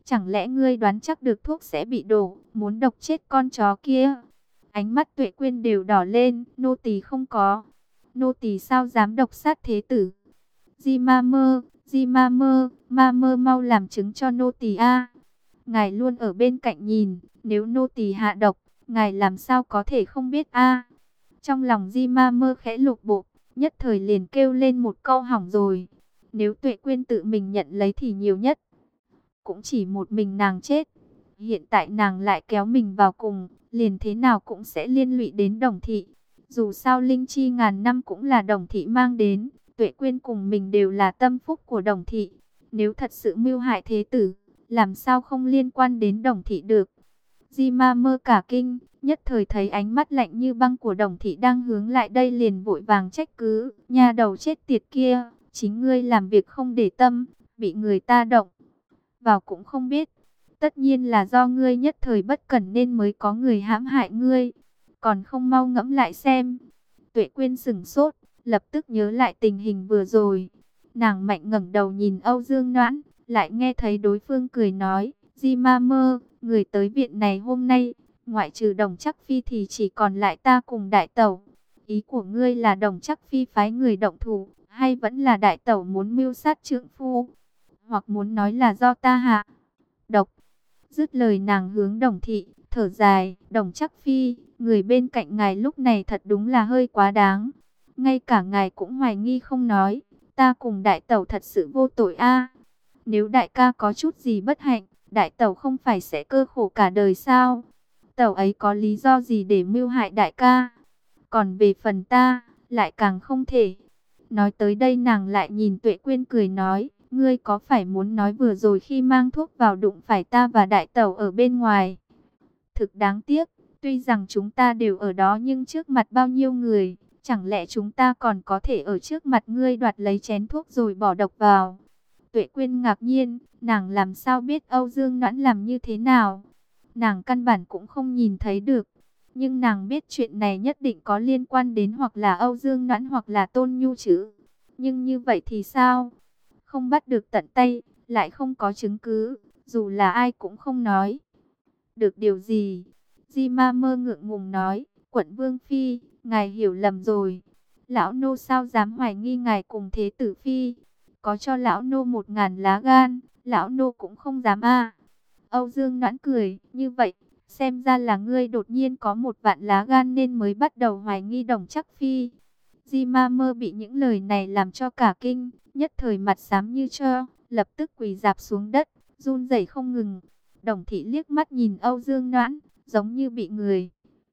Chẳng lẽ ngươi đoán chắc được thuốc sẽ bị đổ, muốn độc chết con chó kia? Ánh mắt Tuệ Quyên đều đỏ lên, nô tỳ không có. Nô tỳ sao dám độc sát thế tử? Di ma mơ, di ma mơ, ma mơ mau làm chứng cho nô tỳ a. Ngài luôn ở bên cạnh nhìn, nếu nô tỳ hạ độc, ngài làm sao có thể không biết a? Trong lòng di ma mơ khẽ lục bộ, nhất thời liền kêu lên một câu hỏng rồi. Nếu Tuệ Quyên tự mình nhận lấy thì nhiều nhất cũng chỉ một mình nàng chết. Hiện tại nàng lại kéo mình vào cùng, liền thế nào cũng sẽ liên lụy đến Đồng thị. Dù sao linh chi ngàn năm cũng là Đồng thị mang đến, Tuệ Quyên cùng mình đều là tâm phúc của Đồng thị. Nếu thật sự mưu hại thế tử, làm sao không liên quan đến Đồng thị được? Di ma mơ cả kinh, nhất thời thấy ánh mắt lạnh như băng của Đồng thị đang hướng lại đây, liền vội vàng trách cứ: nhà đầu chết tiệt kia, chính ngươi làm việc không để tâm, bị người ta động vào cũng không biết. Tất nhiên là do ngươi nhất thời bất cẩn nên mới có người hãm hại ngươi. Còn không mau ngẫm lại xem. Tuệ Quyên sững sốt, lập tức nhớ lại tình hình vừa rồi. Nàng mạnh ngẩng đầu nhìn Âu Dương Noãn, lại nghe thấy đối phương cười nói: Di ma mơ, người tới viện này hôm nay, ngoại trừ Đồng Chắc Phi thì chỉ còn lại ta cùng đại tẩu. Ý của ngươi là Đồng Chắc Phi phái người động thủ, hay vẫn là đại tẩu muốn mưu sát trượng phu? Hoặc muốn nói là do ta hạ độc? Dứt lời nàng hướng Đồng thị, thở dài: Đồng Chắc Phi, người bên cạnh ngài lúc này thật đúng là hơi quá đáng. Ngay cả ngài cũng hoài nghi không nói, ta cùng đại tẩu thật sự vô tội a. Nếu đại ca có chút gì bất hạnh, đại tẩu không phải sẽ cơ khổ cả đời sao? Tẩu ấy có lý do gì để mưu hại đại ca? Còn về phần ta, lại càng không thể. Nói tới đây nàng lại nhìn Tuệ Quyên cười nói: ngươi có phải muốn nói vừa rồi khi mang thuốc vào đụng phải ta và đại tẩu ở bên ngoài? Thực đáng tiếc, tuy rằng chúng ta đều ở đó nhưng trước mặt bao nhiêu người, chẳng lẽ chúng ta còn có thể ở trước mặt ngươi đoạt lấy chén thuốc rồi bỏ độc vào? Tuệ Quyên ngạc nhiên, nàng làm sao biết Âu Dương Noãn làm như thế nào? Nàng căn bản cũng không nhìn thấy được. Nhưng nàng biết chuyện này nhất định có liên quan đến hoặc là Âu Dương Noãn hoặc là Tôn Nhu chứ. Nhưng như vậy thì sao? Không bắt được tận tay, lại không có chứng cứ, dù là ai cũng không nói được điều gì. Di ma mơ ngượng ngùng nói: Quận Vương Phi, ngài hiểu lầm rồi. Lão nô sao dám hoài nghi ngài cùng Thế tử Phi? Có cho lão nô một ngàn lá gan, lão nô cũng không dám a. Âu Dương Noãn cười: như vậy, xem ra là ngươi đột nhiên có một vạn lá gan nên mới bắt đầu hoài nghi Đồng Chắc Phi. Di ma mơ bị những lời này làm cho cả kinh, nhất thời mặt xám như tro, lập tức quỳ rạp xuống đất, run rẩy không ngừng. Đồng thị liếc mắt nhìn Âu Dương Noãn, giống như bị người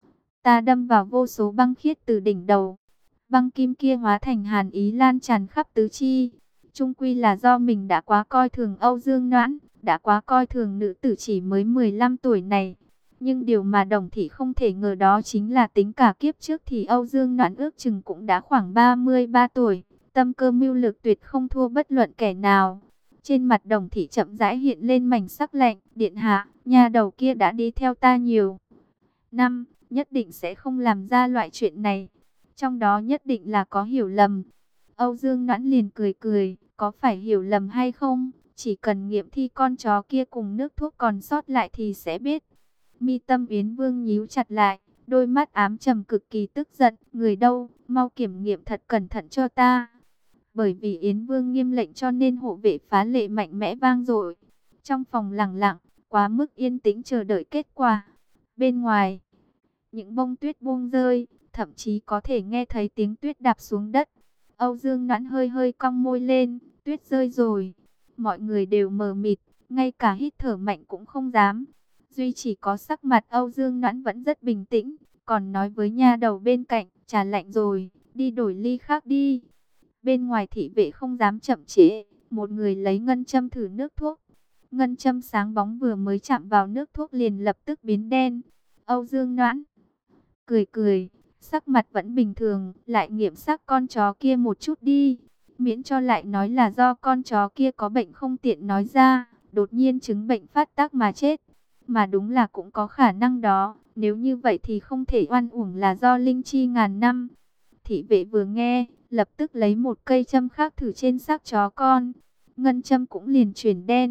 ta đâm vào vô số băng khiết từ đỉnh đầu. Băng kim kia hóa thành hàn ý lan tràn khắp tứ chi. Chung quy là do mình đã quá coi thường Âu Dương Noãn, đã quá coi thường nữ tử chỉ mới mười lăm tuổi này. Nhưng điều mà Đồng thị không thể ngờ đó chính là tính cả kiếp trước thì Âu Dương Noãn ước chừng cũng đã khoảng ba mươi ba tuổi. Tâm cơ mưu lược tuyệt không thua bất luận kẻ nào. Trên mặt Đồng thị chậm rãi hiện lên mảnh sắc lạnh: điện hạ, nhà đầu kia đã đi theo ta nhiều năm, nhất định sẽ không làm ra loại chuyện này. Trong đó nhất định là có hiểu lầm. Âu Dương Noãn liền cười cười: có phải hiểu lầm hay không, chỉ cần nghiệm thi con chó kia cùng nước thuốc còn sót lại thì sẽ biết. Mi tâm Yến Vương nhíu chặt lại, đôi mắt ám trầm cực kỳ tức giận: người đâu, mau kiểm nghiệm thật cẩn thận cho ta. Bởi vì Yến Vương nghiêm lệnh cho nên hộ vệ phá lệ mạnh mẽ vang dội. Trong phòng lặng lặng, quá mức yên tĩnh chờ đợi kết quả. Bên ngoài, những bông tuyết buông rơi, thậm chí có thể nghe thấy tiếng tuyết đạp xuống đất. Âu Dương Noãn hơi hơi cong môi lên: tuyết rơi rồi. Mọi người đều mờ mịt, ngay cả hít thở mạnh cũng không dám. Duy chỉ có sắc mặt Âu Dương Noãn vẫn rất bình tĩnh, còn nói với nha đầu bên cạnh: trà lạnh rồi, đi đổi ly khác đi. Bên ngoài thị vệ không dám chậm trễ, một người lấy ngân châm thử nước thuốc. Ngân châm sáng bóng vừa mới chạm vào nước thuốc liền lập tức biến đen. Âu Dương Noãn cười cười, sắc mặt vẫn bình thường: lại nghiệm xác con chó kia một chút đi, miễn cho lại nói là do con chó kia có bệnh không tiện nói ra, đột nhiên chứng bệnh phát tác mà chết. Mà đúng là cũng có khả năng đó, nếu như vậy thì không thể oan uổng là do linh chi ngàn năm. Thị vệ vừa nghe, lập tức lấy một cây châm khác thử trên xác chó con. Ngân châm cũng liền chuyển đen.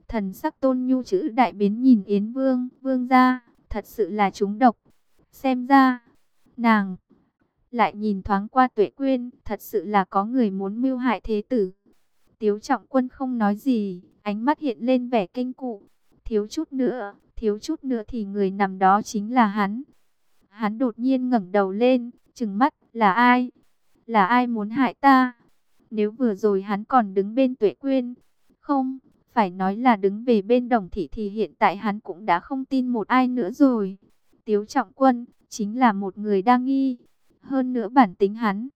Thần sắc Tôn Nhu chữ đại biến nhìn Yến Vương, vương gia, thật sự là trúng độc. Xem ra, nàng lại nhìn thoáng qua Tuệ Quyên, thật sự là có người muốn mưu hại thế tử. Tiếu Trọng Quân không nói gì, ánh mắt hiện lên vẻ kinh cụ. Thiếu chút nữa, thiếu chút nữa thì người nằm đó chính là hắn. Hắn đột nhiên ngẩng đầu lên, trừng mắt, là ai? Là ai muốn hại ta? Nếu vừa rồi hắn còn đứng bên Tuệ Quyên, không, phải nói là đứng về bên Đồng Thị thì hiện tại hắn cũng đã không tin một ai nữa rồi. Tiếu Trọng Quân chính là một người đa nghi, hơn nữa bản tính hắn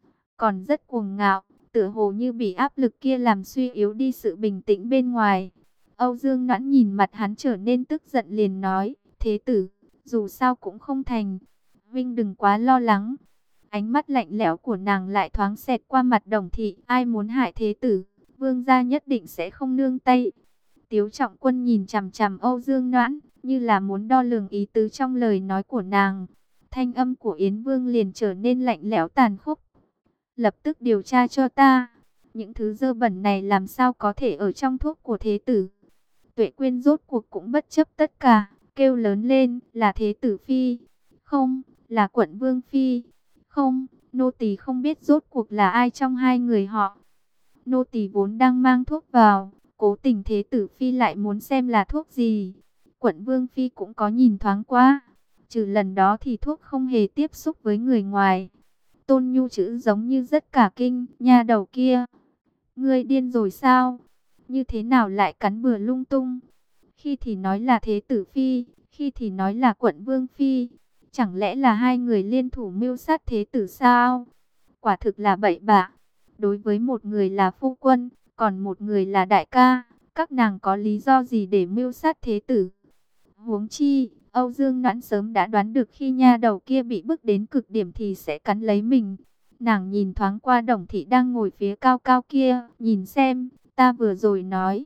còn rất cuồng ngạo, tựa hồ như bị áp lực kia làm suy yếu đi sự bình tĩnh bên ngoài. Âu Dương Noãn nhìn mặt hắn trở nên tức giận liền nói, thế tử, dù sao cũng không thành, Vinh đừng quá lo lắng. Ánh mắt lạnh lẽo của nàng lại thoáng xẹt qua mặt Đồng Thị, ai muốn hại thế tử, vương gia nhất định sẽ không nương tay. Tiếu Trọng Quân nhìn chằm chằm Âu Dương Noãn, như là muốn đo lường ý tứ trong lời nói của nàng. Thanh âm của Yến Vương liền trở nên lạnh lẽo tàn khốc. Lập tức điều tra cho ta, những thứ dơ bẩn này làm sao có thể ở trong thuốc của thế tử. Tuệ Quyên rốt cuộc cũng bất chấp tất cả, kêu lớn lên, là thế tử phi, không, là quận vương phi, không, nô tỳ không biết rốt cuộc là ai trong hai người họ. Nô tỳ vốn đang mang thuốc vào, cố tình thế tử phi lại muốn xem là thuốc gì. Quận vương phi cũng có nhìn thoáng qua, trừ lần đó thì thuốc không hề tiếp xúc với người ngoài. Tôn Nhu chữ giống như rất cả kinh, nha đầu kia, ngươi điên rồi sao? Như thế nào lại cắn bừa lung tung? Khi thì nói là thế tử phi, khi thì nói là quận vương phi, chẳng lẽ là hai người liên thủ mưu sát thế tử sao? Quả thực là bậy bạ. Đối với một người là phu quân, còn một người là đại ca, các nàng có lý do gì để mưu sát thế tử? Huống chi, Âu Dương Noãn sớm đã đoán được khi nha đầu kia bị bức đến cực điểm thì sẽ cắn lấy mình. Nàng nhìn thoáng qua Đồng Thị đang ngồi phía cao cao kia, nhìn xem, ta vừa rồi nói,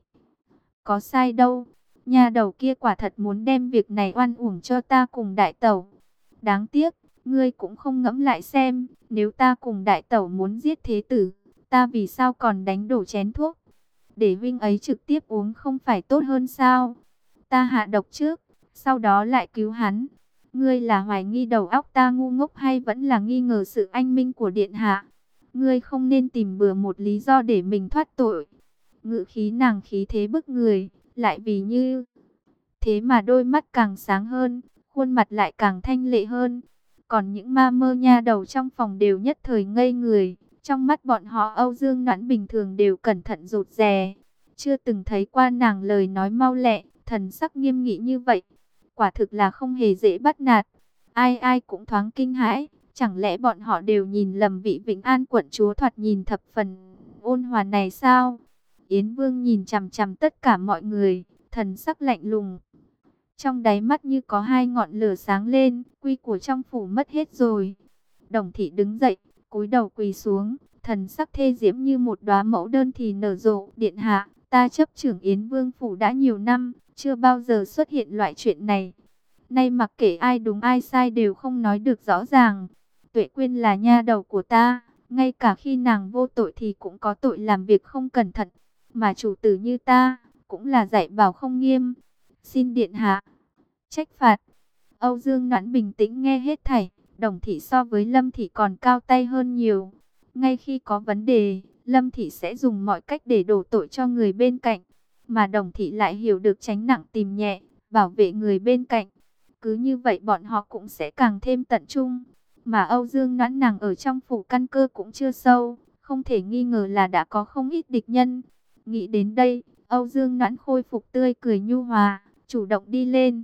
có sai đâu. Nha đầu kia quả thật muốn đem việc này oan uổng cho ta cùng đại tẩu. Đáng tiếc, ngươi cũng không ngẫm lại xem, nếu ta cùng đại tẩu muốn giết thế tử, ta vì sao còn đánh đổ chén thuốc? Để Vinh ấy trực tiếp uống không phải tốt hơn sao? Ta hạ độc trước, sau đó lại cứu hắn. Ngươi là hoài nghi đầu óc ta ngu ngốc hay vẫn là nghi ngờ sự anh minh của điện hạ? Ngươi không nên tìm bừa một lý do để mình thoát tội. Ngự khí nàng khí thế bức người, lại vì như thế mà đôi mắt càng sáng hơn, khuôn mặt lại càng thanh lệ hơn. Còn những ma mơ nha đầu trong phòng đều nhất thời ngây người. Trong mắt bọn họ Âu Dương Noãn bình thường đều cẩn thận rụt rè, chưa từng thấy qua nàng lời nói mau lẹ, thần sắc nghiêm nghị như vậy. Quả thực là không hề dễ bắt nạt. Ai ai cũng thoáng kinh hãi, chẳng lẽ bọn họ đều nhìn lầm vị Vĩnh An quận chúa thoạt nhìn thập phần ôn hòa này sao? Yến Vương nhìn chằm chằm tất cả mọi người, thần sắc lạnh lùng. Trong đáy mắt như có hai ngọn lửa sáng lên, quy của trong phủ mất hết rồi. Đồng Thị đứng dậy, cúi đầu quỳ xuống, thần sắc thê diễm như một đóa mẫu đơn thì nở rộ. Điện hạ, ta chấp trưởng Yến Vương phủ đã nhiều năm, chưa bao giờ xuất hiện loại chuyện này. Nay mặc kệ ai đúng ai sai đều không nói được rõ ràng. Tuệ Quyên là nha đầu của ta, ngay cả khi nàng vô tội thì cũng có tội làm việc không cẩn thận. Mà chủ tử như ta, cũng là dạy bảo không nghiêm. Xin điện hạ trách phạt. Âu Dương Noãn bình tĩnh nghe hết thảy. Đồng Thị so với Lâm Thị còn cao tay hơn nhiều. Ngay khi có vấn đề, Lâm Thị sẽ dùng mọi cách để đổ tội cho người bên cạnh. Mà Đồng Thị lại hiểu được tránh nặng tìm nhẹ, bảo vệ người bên cạnh. Cứ như vậy bọn họ cũng sẽ càng thêm tận trung. Mà Âu Dương Noãn nàng ở trong phủ căn cơ cũng chưa sâu, không thể nghi ngờ là đã có không ít địch nhân. Nghĩ đến đây, Âu Dương Noãn khôi phục tươi cười nhu hòa, chủ động đi lên,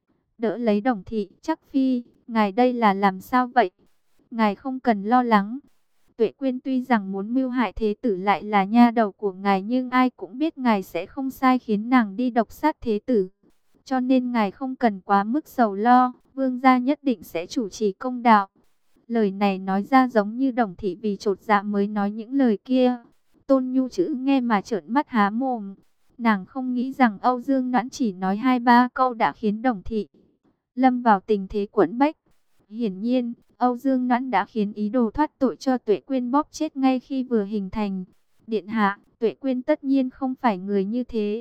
đỡ lấy Đồng Thị. Chắc phi, ngài đây là làm sao vậy? Ngài không cần lo lắng. Tuệ Quyên tuy rằng muốn mưu hại thế tử lại là nha đầu của ngài, nhưng ai cũng biết ngài sẽ không sai khiến nàng đi độc sát thế tử. Cho nên ngài không cần quá mức sầu lo, vương gia nhất định sẽ chủ trì công đạo. Lời này nói ra giống như Đồng Thị vì chột dạ mới nói những lời kia. Tôn Nhu chữ nghe mà trợn mắt há mồm. Nàng không nghĩ rằng Âu Dương Noãn chỉ nói hai ba câu đã khiến Đồng Thị lâm vào tình thế quẫn bách. Hiển nhiên, Âu Dương Noãn đã khiến ý đồ thoát tội cho Tuệ Quyên bóp chết ngay khi vừa hình thành. Điện hạ, Tuệ Quyên tất nhiên không phải người như thế.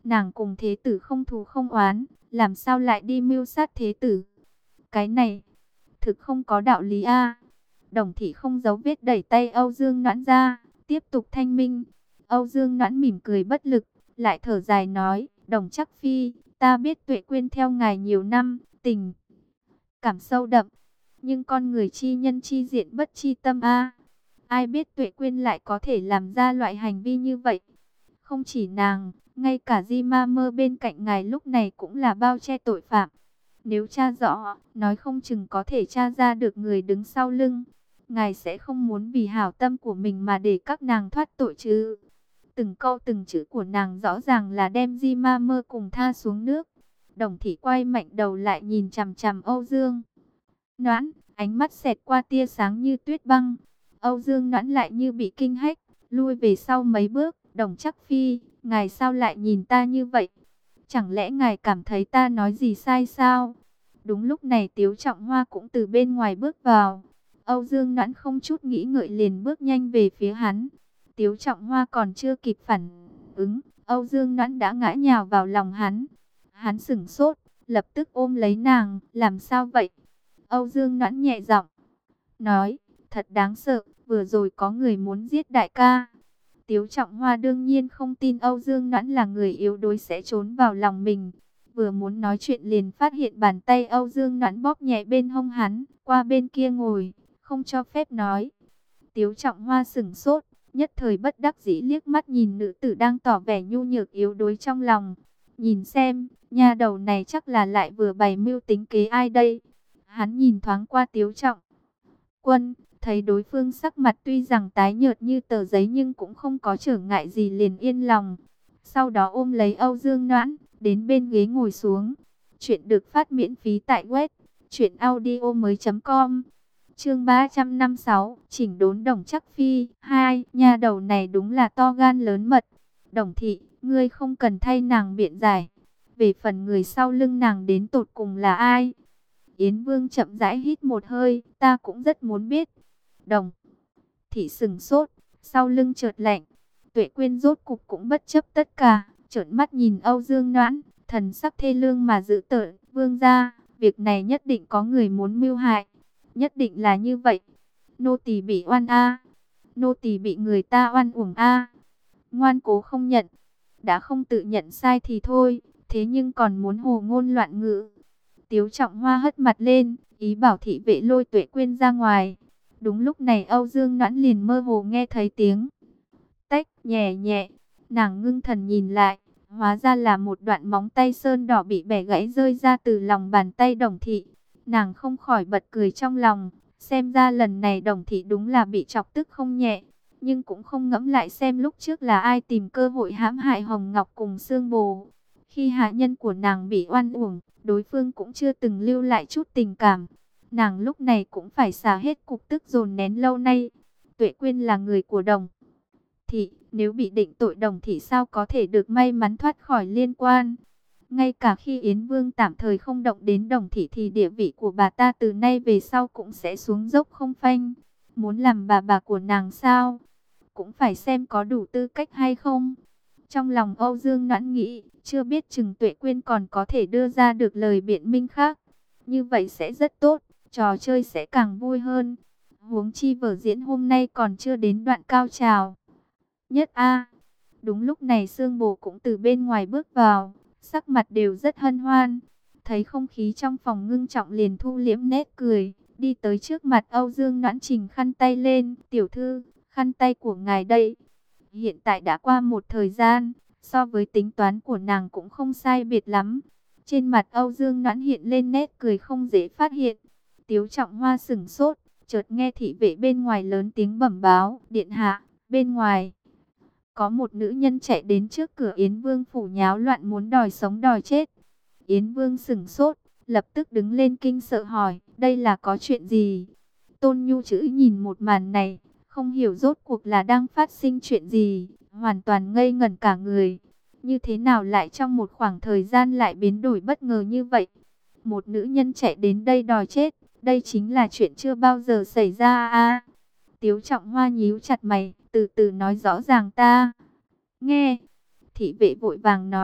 Nàng cùng thế tử không thù không oán, làm sao lại đi mưu sát thế tử? Cái này, thực không có đạo lý a. Đồng Thị không giấu vết đẩy tay Âu Dương Noãn ra, tiếp tục thanh minh. Âu Dương Noãn mỉm cười bất lực, lại thở dài nói, Đồng Chắc Phi, ta biết Tuệ Quyên theo ngài nhiều năm, tình cảm sâu đậm, nhưng con người chi nhân chi diện bất chi tâm a. Ai biết Tuệ Quyên lại có thể làm ra loại hành vi như vậy. Không chỉ nàng, ngay cả Di Ma Mơ bên cạnh ngài lúc này cũng là bao che tội phạm. Nếu tra rõ, nói không chừng có thể tra ra được người đứng sau lưng. Ngài sẽ không muốn vì hảo tâm của mình mà để các nàng thoát tội chứ? Từng câu từng chữ của nàng rõ ràng là đem Di Ma Mơ cùng tha xuống nước. Đồng Thị quay mạnh đầu lại nhìn chằm chằm Âu Dương Noãn, ánh mắt xẹt qua tia sáng như tuyết băng. Âu Dương Noãn lại như bị kinh hách, lui về sau mấy bước. Đồng Chắc Phi, ngài sao lại nhìn ta như vậy? Chẳng lẽ ngài cảm thấy ta nói gì sai sao? Đúng lúc này Tiếu Trọng Hoa cũng từ bên ngoài bước vào. Âu Dương Noãn không chút nghĩ ngợi liền bước nhanh về phía hắn. Tiếu Trọng Hoa còn chưa kịp phản ứng, Âu Dương Noãn đã ngã nhào vào lòng hắn. Hắn sững sốt, lập tức ôm lấy nàng, làm sao vậy? Âu Dương Noãn nhẹ giọng nói, thật đáng sợ, vừa rồi có người muốn giết đại ca. Tiếu Trọng Hoa đương nhiên không tin Âu Dương Noãn là người yếu đuối sẽ trốn vào lòng mình. Vừa muốn nói chuyện liền phát hiện bàn tay Âu Dương Noãn bóp nhẹ bên hông hắn, qua bên kia ngồi, không cho phép nói. Tiếu Trọng Hoa sững sốt, nhất thời bất đắc dĩ liếc mắt nhìn nữ tử đang tỏ vẻ nhu nhược yếu đuối trong lòng. Nhìn xem, nha đầu này chắc là lại vừa bày mưu tính kế ai đây. Hắn nhìn thoáng qua Tiếu Trọng Quân, thấy đối phương sắc mặt tuy rằng tái nhợt như tờ giấy nhưng cũng không có trở ngại gì liền yên lòng. Sau đó ôm lấy Âu Dương Noãn, đến bên ghế ngồi xuống. Chuyện được phát miễn phí tại web truyện audio mới chấm com. Chương ba trăm năm mươi sáu, chỉnh đốn Đồng Chắc Phi. Hai, nha đầu này đúng là to gan lớn mật. Đồng Thị, ngươi không cần thay nàng biện giải. Về phần người sau lưng nàng đến tột cùng là ai? Yến Vương chậm rãi hít một hơi, ta cũng rất muốn biết. Đồng Thị sừng sốt, sau lưng chợt lạnh. Tuệ Quyên rốt cục cũng bất chấp tất cả, trợn mắt nhìn Âu Dương Noãn, thần sắc thê lương mà dữ tợn. Vương gia, việc này nhất định có người muốn mưu hại, nhất định là như vậy. Nô tỳ bị oan a, nô tỳ bị người ta oan uổng a. Ngoan cố không nhận, đã không tự nhận sai thì thôi, thế nhưng còn muốn hồ ngôn loạn ngữ. Tiếu Trọng Hoa hất mặt lên, ý bảo thị vệ lôi Tuệ Quyên ra ngoài. Đúng lúc này Âu Dương Noãn liền mơ hồ nghe thấy tiếng tách nhẹ nhẹ. Nàng ngưng thần nhìn lại, hóa ra là một đoạn móng tay sơn đỏ bị bẻ gãy rơi ra từ lòng bàn tay Đồng Thị. Nàng không khỏi bật cười trong lòng, xem ra lần này Đồng Thị đúng là bị chọc tức không nhẹ. Nhưng cũng không ngẫm lại xem lúc trước là ai tìm cơ hội hãm hại Hồng Ngọc cùng Sương Bồ. Khi hạ nhân của nàng bị oan uổng, đối phương cũng chưa từng lưu lại chút tình cảm. Nàng lúc này cũng phải xả hết cục tức dồn nén lâu nay. Tuệ Quyên là người của Đồng Thị, nếu bị định tội Đồng Thị sao có thể được may mắn thoát khỏi liên quan. Ngay cả khi Yến Vương tạm thời không động đến Đồng Thị thì địa vị của bà ta từ nay về sau cũng sẽ xuống dốc không phanh. Muốn làm bà bà của nàng sao? Cũng phải xem có đủ tư cách hay không. Trong lòng Âu Dương Noãn nghĩ, chưa biết chừng Tuệ Quyên còn có thể đưa ra được lời biện minh khác. Như vậy sẽ rất tốt, trò chơi sẽ càng vui hơn. Huống chi vở diễn hôm nay còn chưa đến đoạn cao trào nhất a. Đúng lúc này Sương Bồ cũng từ bên ngoài bước vào, sắc mặt đều rất hân hoan. Thấy không khí trong phòng ngưng trọng liền thu liễm nét cười, đi tới trước mặt Âu Dương Noãn trình khăn tay lên. Tiểu thư, khăn tay của ngài đây. Hiện tại đã qua một thời gian, so với tính toán của nàng cũng không sai biệt lắm. Trên mặt Âu Dương Noãn hiện lên nét cười không dễ phát hiện. Tiếu Trọng Hoa sững sốt, chợt nghe thị vệ bên ngoài lớn tiếng bẩm báo, điện hạ, bên ngoài có một nữ nhân chạy đến trước cửa Yến Vương phủ nháo loạn muốn đòi sống đòi chết. Yến Vương sững sốt, lập tức đứng lên kinh sợ hỏi, đây là có chuyện gì? Tôn Nhu chữ nhìn một màn này, không hiểu rốt cuộc là đang phát sinh chuyện gì, hoàn toàn ngây ngẩn cả người. Như thế nào lại trong một khoảng thời gian lại biến đổi bất ngờ như vậy? Một nữ nhân chạy đến đây đòi chết, đây chính là chuyện chưa bao giờ xảy ra à? Tiếu Trọng Hoa nhíu chặt mày, từ từ nói rõ ràng ta. Nghe, thị vệ vội vàng nói,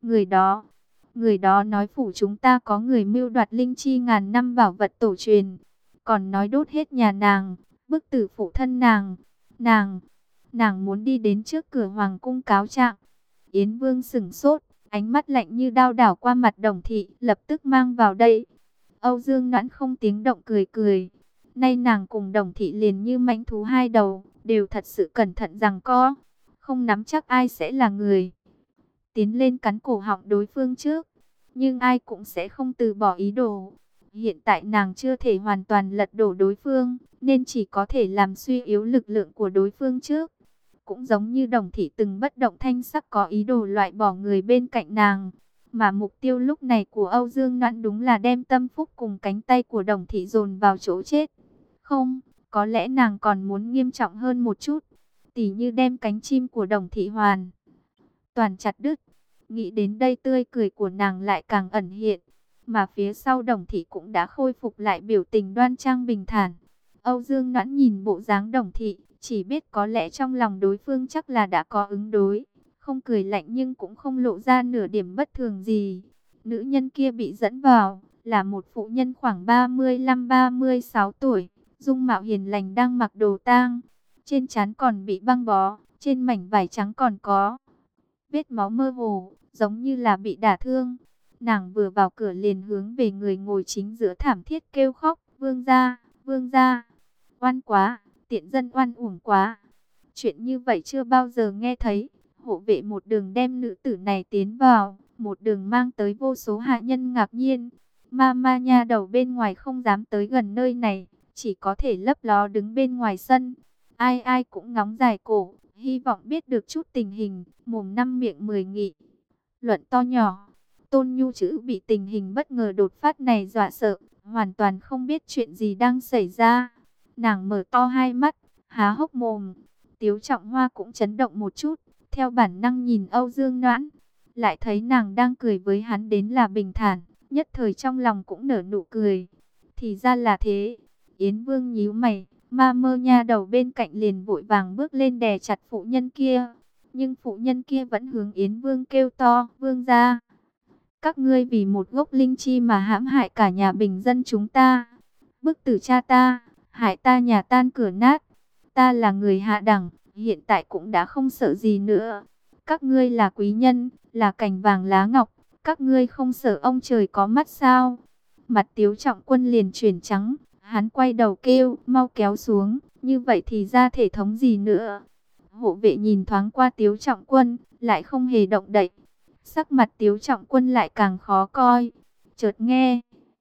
Người đó, người đó nói phủ chúng ta có người mưu đoạt linh chi ngàn năm bảo vật tổ truyền, còn nói đốt hết nhà nàng, bức tử phụ thân nàng. Nàng, nàng muốn đi đến trước cửa hoàng cung cáo trạng. Yến Vương sững sốt, ánh mắt lạnh như đao đảo qua mặt Đồng Thị, lập tức mang vào đây. Âu Dương Noãn không tiếng động cười cười. Nay nàng cùng Đồng Thị liền như mãnh thú hai đầu, đều thật sự cẩn thận giằng co, không nắm chắc ai sẽ là người tiến lên cắn cổ họng đối phương trước, nhưng ai cũng sẽ không từ bỏ ý đồ. Hiện tại nàng chưa thể hoàn toàn lật đổ đối phương, nên chỉ có thể làm suy yếu lực lượng của đối phương trước. Cũng giống như Đồng Thị từng bất động thanh sắc có ý đồ loại bỏ người bên cạnh nàng, mà mục tiêu lúc này của Âu Dương Noãn đúng là đem tâm phúc cùng cánh tay của Đồng Thị dồn vào chỗ chết. Không, có lẽ nàng còn muốn nghiêm trọng hơn một chút, tỉ như đem cánh chim của Đồng Thị hoàn toàn chặt đứt. Nghĩ đến đây tươi cười của nàng lại càng ẩn hiện, mà phía sau Đồng Thị cũng đã khôi phục lại biểu tình đoan trang bình thản. Âu Dương Noãn nhìn bộ dáng Đồng Thị, chỉ biết có lẽ trong lòng đối phương chắc là đã có ứng đối, không cười lạnh nhưng cũng không lộ ra nửa điểm bất thường gì. Nữ nhân kia bị dẫn vào, là một phụ nhân khoảng ba mươi lăm ba mươi sáu tuổi, dung mạo hiền lành đang mặc đồ tang, trên trán còn bị băng bó, trên mảnh vải trắng còn có vết máu mơ hồ, giống như là bị đả thương. Nàng vừa vào cửa liền hướng về người ngồi chính giữa thảm thiết kêu khóc, "Vương gia, vương gia, oan quá, tiện dân oan uổng quá." Chuyện như vậy chưa bao giờ nghe thấy. Hộ vệ một đường đem nữ tử này tiến vào, một đường mang tới vô số hạ nhân ngạc nhiên. Ma ma nha đầu bên ngoài không dám tới gần nơi này, chỉ có thể lấp ló đứng bên ngoài sân. Ai ai cũng ngóng dài cổ, hy vọng biết được chút tình hình, mồm năm miệng mười nghị luận to nhỏ. Tôn Nhu Chữ bị tình hình bất ngờ đột phát này dọa sợ, hoàn toàn không biết chuyện gì đang xảy ra. Nàng mở to hai mắt, há hốc mồm. Tiếu Trọng Hoa cũng chấn động một chút, theo bản năng nhìn Âu Dương Noãn, lại thấy nàng đang cười với hắn đến là bình thản, nhất thời trong lòng cũng nở nụ cười. Thì ra là thế. Yến Vương nhíu mày, ma mơ nha đầu bên cạnh liền vội vàng bước lên đè chặt phụ nhân kia. Nhưng phụ nhân kia vẫn hướng Yến Vương kêu to, "Vương gia, các ngươi vì một gốc linh chi mà hãm hại cả nhà bình dân chúng ta, bức tử cha ta, hại ta nhà tan cửa nát. Ta là người hạ đẳng, hiện tại cũng đã không sợ gì nữa. Các ngươi là quý nhân, là cành vàng lá ngọc, các ngươi không sợ ông trời có mắt sao?" Mặt Tiếu Trọng Quân liền chuyển trắng, hắn quay đầu kêu, "Mau kéo xuống, như vậy thì ra thể thống gì nữa." Hộ vệ nhìn thoáng qua Tiếu Trọng Quân, lại không hề động đậy. Sắc mặt Tiếu Trọng Quân lại càng khó coi. Chợt nghe